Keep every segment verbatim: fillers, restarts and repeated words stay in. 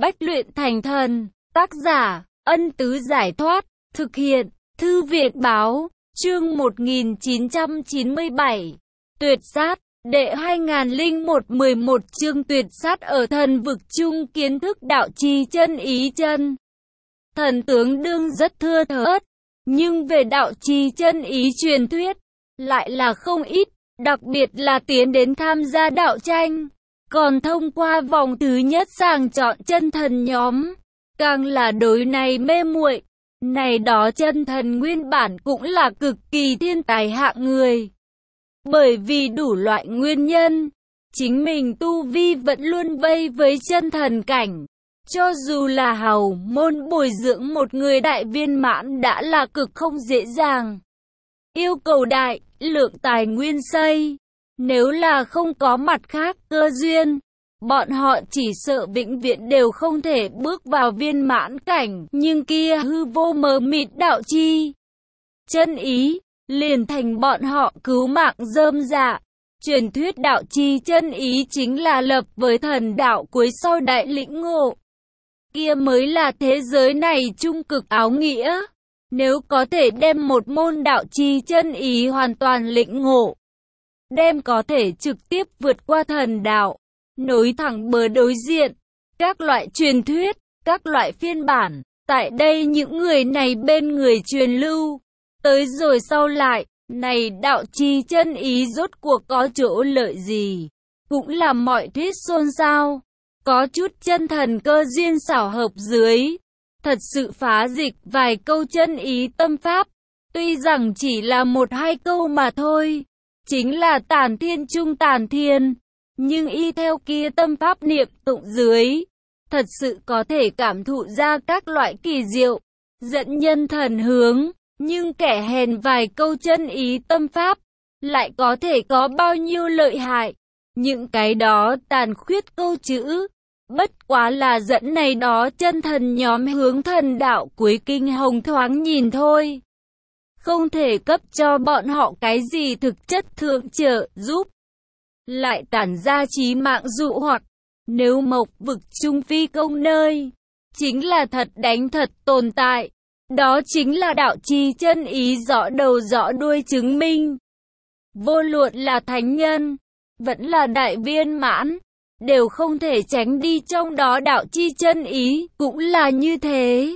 bách luyện thành thần. Tác giả, Ân Tứ Giải Thoát. Thực hiện, Thư Viện Báo. Chương một nghìn chín trăm chín mươi bảy. Tuyệt sát. Đệ hai nghìn lẻ một mười một chương tuyệt sát ở thần vực chung kiến thức đạo chi chân ý chân. Thần tướng đương rất thưa thớt, nhưng về đạo chi chân ý truyền thuyết, lại là không ít, đặc biệt là tiến đến tham gia đạo tranh. Còn thông qua vòng thứ nhất sàng chọn chân thần nhóm, càng là đối này mê muội. Này đó chân thần nguyên bản cũng là cực kỳ thiên tài hạng người. Bởi vì đủ loại nguyên nhân, chính mình tu vi vẫn luôn vây với chân thần cảnh. Cho dù là hầu môn bồi dưỡng một người đại viên mãn đã là cực không dễ dàng. Yêu cầu đại, lượng tài nguyên xây. Nếu là không có mặt khác cơ duyên, bọn họ chỉ sợ vĩnh viễn đều không thể bước vào viên mãn cảnh. Nhưng kia hư vô mờ mịt đạo chi chân ý, liền thành bọn họ cứu mạng rơm rạ. Truyền thuyết đạo chi chân ý chính là lập với thần đạo cuối sau đại lĩnh ngộ. Kia mới là thế giới này trung cực áo nghĩa. Nếu có thể đem một môn đạo chi chân ý hoàn toàn lĩnh ngộ, đem có thể trực tiếp vượt qua thần đạo, nối thẳng bờ đối diện. Các loại truyền thuyết, các loại phiên bản, tại đây những người này bên người truyền lưu. Tới rồi sau lại, này đạo chi chân ý rốt cuộc có chỗ lợi gì? Cũng là mọi thuyết xôn xao. Có chút chân thần cơ duyên xảo hợp dưới, thật sự phá dịch vài câu chân ý tâm pháp. Tuy rằng chỉ là một hai câu mà thôi, chính là tản thiên trung tản thiên, nhưng y theo kia tâm pháp niệm tụng dưới, thật sự có thể cảm thụ ra các loại kỳ diệu, dẫn nhân thần hướng. Nhưng kẻ hèn vài câu chân ý tâm pháp, lại có thể có bao nhiêu lợi hại. Những cái đó tàn khuyết câu chữ, bất quá là dẫn này đó chân thần nhóm hướng thần đạo cuối kinh hồng thoáng nhìn thôi. Không thể cấp cho bọn họ cái gì thực chất thượng trợ giúp. Lại tản ra chí mạng dụ hoặc, nếu mộc vực trung phi công nơi, chính là thật đánh thật tồn tại. Đó chính là đạo chi chân ý rõ đầu rõ đuôi chứng minh. Vô luận là thánh nhân, vẫn là đại viên mãn, đều không thể tránh đi trong đó đạo chi chân ý, cũng là như thế.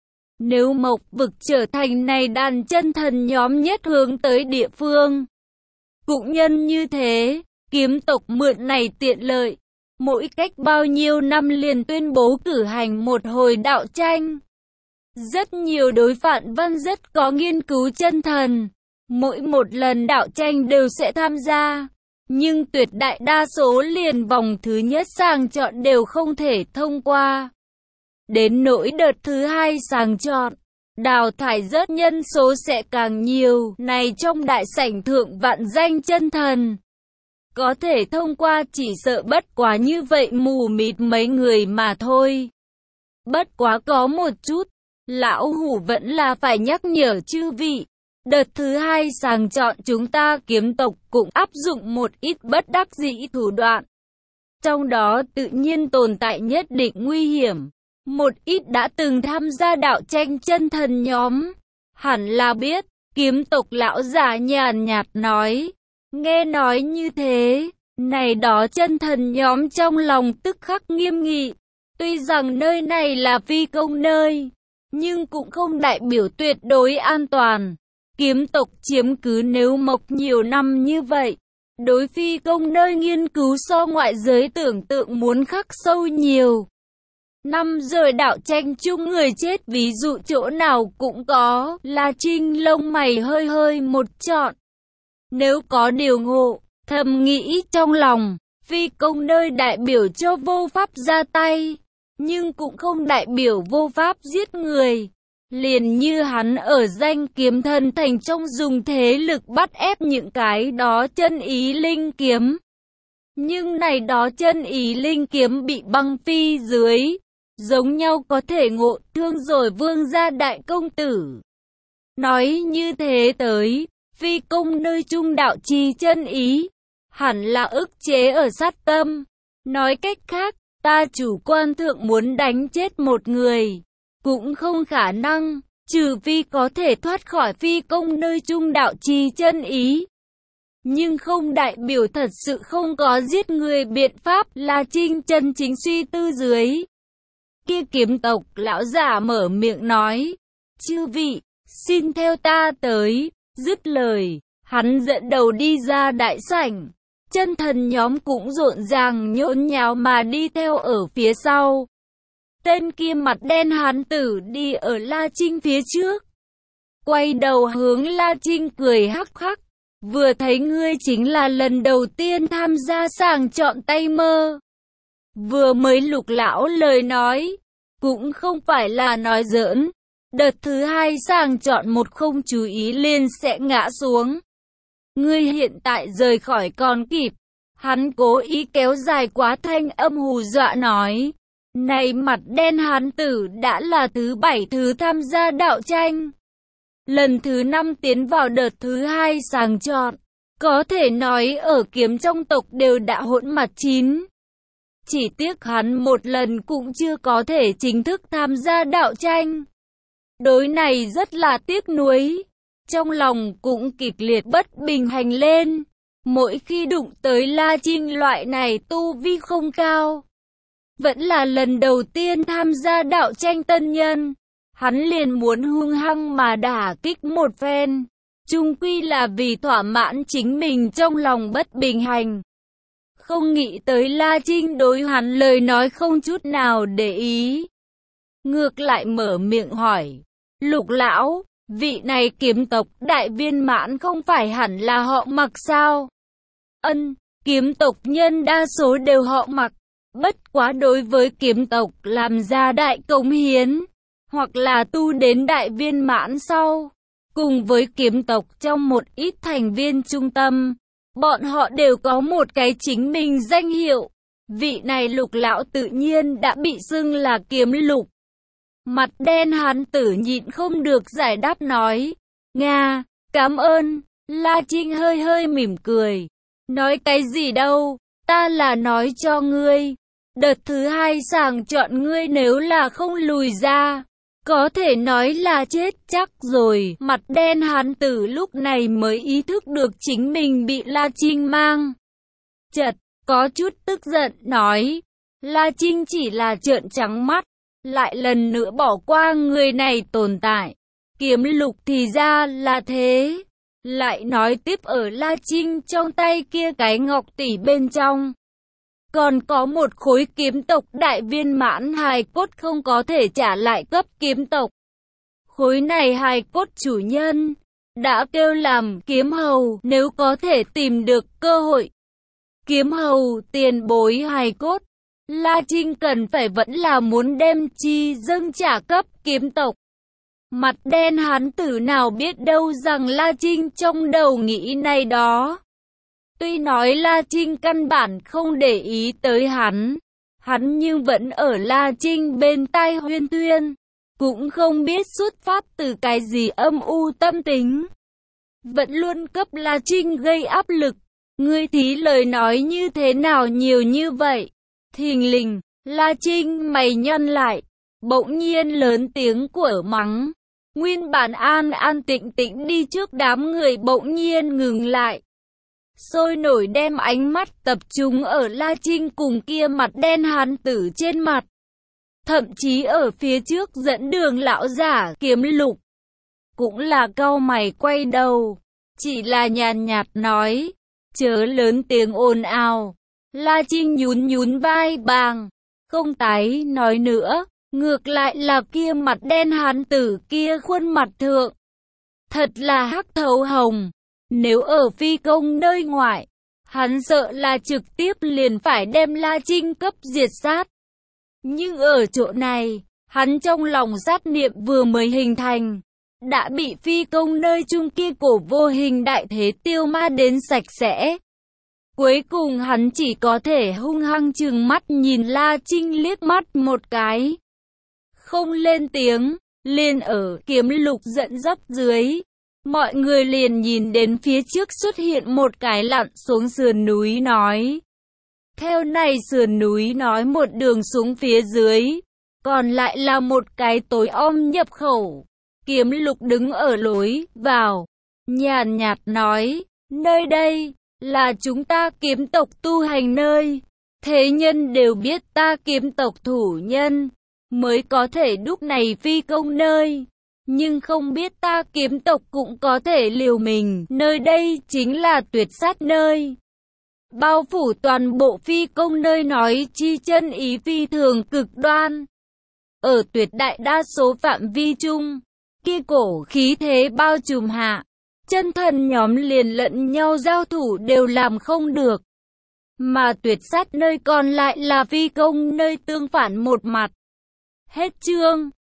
Nếu mộc vực trở thành này đàn chân thần nhóm nhất hướng tới địa phương, cũng nhân như thế, kiếm tộc mượn này tiện lợi, mỗi cách bao nhiêu năm liền tuyên bố cử hành một hồi đạo tranh. Rất nhiều đối phản văn rất có nghiên cứu chân thần, mỗi một lần đạo tranh đều sẽ tham gia, nhưng tuyệt đại đa số liền vòng thứ nhất sàng chọn đều không thể thông qua. Đến nỗi đợt thứ hai sàng chọn, đào thải rớt nhân số sẽ càng nhiều. Này trong đại sảnh thượng vạn danh chân thần, có thể thông qua chỉ sợ bất quá như vậy mù mịt mấy người mà thôi. Bất quá có một chút, lão hủ vẫn là phải nhắc nhở chư vị. Đợt thứ hai sàng chọn chúng ta kiếm tộc cũng áp dụng một ít bất đắc dĩ thủ đoạn. Trong đó tự nhiên tồn tại nhất định nguy hiểm. Một ít đã từng tham gia đạo tranh chân thần nhóm, hẳn là biết, kiếm tộc lão giả nhàn nhạt nói. Nghe nói như thế, này đó chân thần nhóm trong lòng tức khắc nghiêm nghị. Tuy rằng nơi này là phi công nơi, nhưng cũng không đại biểu tuyệt đối an toàn. Kiếm tộc chiếm cứ nếu mộc nhiều năm như vậy, đối phi công nơi nghiên cứu so ngoại giới tưởng tượng muốn khắc sâu nhiều. Năm rồi đạo tranh chung người chết ví dụ chỗ nào cũng có, là Trinh lông mày hơi hơi một trọn. Nếu có điều ngộ, thầm nghĩ trong lòng, phi công nơi đại biểu cho vô pháp ra tay, nhưng cũng không đại biểu vô pháp giết người. Liền như hắn ở danh kiếm thần thành trong dùng thế lực bắt ép những cái đó chân ý linh kiếm. Nhưng này đó chân ý linh kiếm bị băng phi dưới, giống nhau có thể ngộ thương rồi vương gia đại công tử. Nói như thế tới, phi công nơi trung đạo chi chân ý, hẳn là ức chế ở sát tâm. Nói cách khác, Ta chủ quan thượng muốn đánh chết một người, cũng không khả năng, trừ phi có thể thoát khỏi phi công nơi trung đạo trì chân ý. Nhưng không đại biểu thật sự không có giết người biện pháp. La Trinh chân chính suy tư dưới. Kia kiếm tộc lão giả mở miệng nói, chư vị, xin theo ta tới. Dứt lời, hắn dẫn đầu đi ra đại sảnh. Chân thần nhóm cũng rộn ràng nhốn nháo mà đi theo ở phía sau. Tên kia mặt đen hán tử đi ở La Trinh phía trước. Quay đầu hướng La Trinh cười hắc hắc. Vừa thấy ngươi chính là lần đầu tiên tham gia sàng chọn tay mơ. Vừa mới Lục lão lời nói, cũng không phải là nói giỡn. Đợt thứ hai sàng chọn một không chú ý liền sẽ ngã xuống. Ngươi hiện tại rời khỏi còn kịp. Hắn cố ý kéo dài quá thanh âm hù dọa nói. Này mặt đen hán tử đã là thứ bảy thứ tham gia đạo tranh. Lần thứ năm tiến vào đợt thứ hai sàng chọn. Có thể nói ở kiếm trong tộc đều đã hỗn mặt chín. Chỉ tiếc hắn một lần cũng chưa có thể chính thức tham gia đạo tranh. Đối này rất là tiếc nuối. Trong lòng cũng kịch liệt bất bình hành lên. Mỗi khi đụng tới La Trinh loại này tu vi không cao. Vẫn là lần đầu tiên tham gia đạo tranh tân nhân. Hắn liền muốn hung hăng mà đả kích một phen. Chung quy là vì thỏa mãn chính mình trong lòng bất bình hành. Không nghĩ tới La Trinh đối hắn lời nói không chút nào để ý. Ngược lại mở miệng hỏi. Lục lão, vị này kiếm tộc đại viên mãn không phải hẳn là họ Mặc sao? Ân, kiếm tộc nhân đa số đều họ Mặc. Bất quá đối với kiếm tộc làm ra đại cống hiến. Hoặc là tu đến đại viên mãn sau. Cùng với kiếm tộc trong một ít thành viên trung tâm. Bọn họ đều có một cái chính mình danh hiệu. Vị này Lục lão tự nhiên đã bị xưng là Kiếm Lục. Mặt đen hán tử nhịn không được giải đáp nói. Nga, cảm ơn. La Trinh hơi hơi mỉm cười. Nói cái gì đâu, ta là nói cho ngươi. Đợt thứ hai sàng chọn ngươi nếu là không lùi ra. Có thể nói là chết chắc rồi. Mặt đen hán tử lúc này mới ý thức được chính mình bị La Trinh mang. Chật, có chút tức giận nói. La Trinh chỉ là trợn trắng mắt. Lại lần nữa bỏ qua người này tồn tại. Kiếm Lục thì ra là thế. Lại nói tiếp ở La Trinh trong tay kia cái ngọc tỷ bên trong. Còn có một khối kiếm tộc đại viên mãn hài cốt không có thể trả lại cấp kiếm tộc. Khối này hài cốt chủ nhân đã kêu làm kiếm hầu nếu có thể tìm được cơ hội. Kiếm hầu tiền bối hài cốt. La Trinh cần phải vẫn là muốn đem chi dâng trả cấp kiếm tộc. Mặt đen hán tử nào biết đâu rằng La Trinh trong đầu nghĩ này đó. Tuy nói La Trinh căn bản không để ý tới hắn, hắn nhưng vẫn ở La Trinh bên tai huyên thuyên, cũng không biết xuất phát từ cái gì âm u tâm tính. Vẫn luôn cấp La Trinh gây áp lực, ngươi thí lời nói như thế nào nhiều như vậy. Thình lình, La Trinh mày nhăn lại, bỗng nhiên lớn tiếng của mắng. Nguyên bản an an tĩnh tĩnh đi trước đám người bỗng nhiên ngừng lại. Sôi nổi đem ánh mắt tập trung ở La Trinh cùng kia mặt đen hán tử trên mặt. Thậm chí ở phía trước dẫn đường lão giả Kiếm Lục. Cũng là cau mày quay đầu. Chỉ là nhàn nhạt nói. Chớ lớn tiếng ồn ào. La Trinh nhún nhún vai bàng. Không tái nói nữa. Ngược lại là kia mặt đen hán tử kia khuôn mặt thượng. Thật là hắc thấu hồng. Nếu ở phi công nơi ngoại, hắn sợ là trực tiếp liền phải đem La Trinh cấp diệt sát. Nhưng ở chỗ này, hắn trong lòng sát niệm vừa mới hình thành, đã bị phi công nơi chung kia cổ vô hình đại thế tiêu ma đến sạch sẽ. Cuối cùng hắn chỉ có thể hung hăng trừng mắt nhìn La Trinh liếc mắt một cái. Không lên tiếng, liền ở Kiếm Lục dẫn dắt dưới. Mọi người liền nhìn đến phía trước xuất hiện một cái lặn xuống sườn núi nói. Theo này sườn núi nói một đường xuống phía dưới, còn lại là một cái tối om nhập khẩu. Kiếm Lục đứng ở lối vào, nhàn nhạt nói, nơi đây là chúng ta kiếm tộc tu hành nơi. Thế nhân đều biết ta kiếm tộc thủ nhân mới có thể đúc này phi công nơi, nhưng không biết ta kiếm tộc cũng có thể liều mình. Nơi đây chính là tuyệt sát nơi, bao phủ toàn bộ phi công nơi, nói chi chân ý phi thường cực đoan. Ở tuyệt đại đa số phạm vi chung, khi cổ khí thế bao trùm hạ, chân thần nhóm liền lẫn nhau giao thủ đều làm không được. Mà tuyệt sát nơi còn lại là phi công nơi tương phản một mặt. Hết chương.